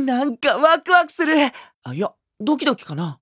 なんかワクワクする。あ、いや、ドキドキかな。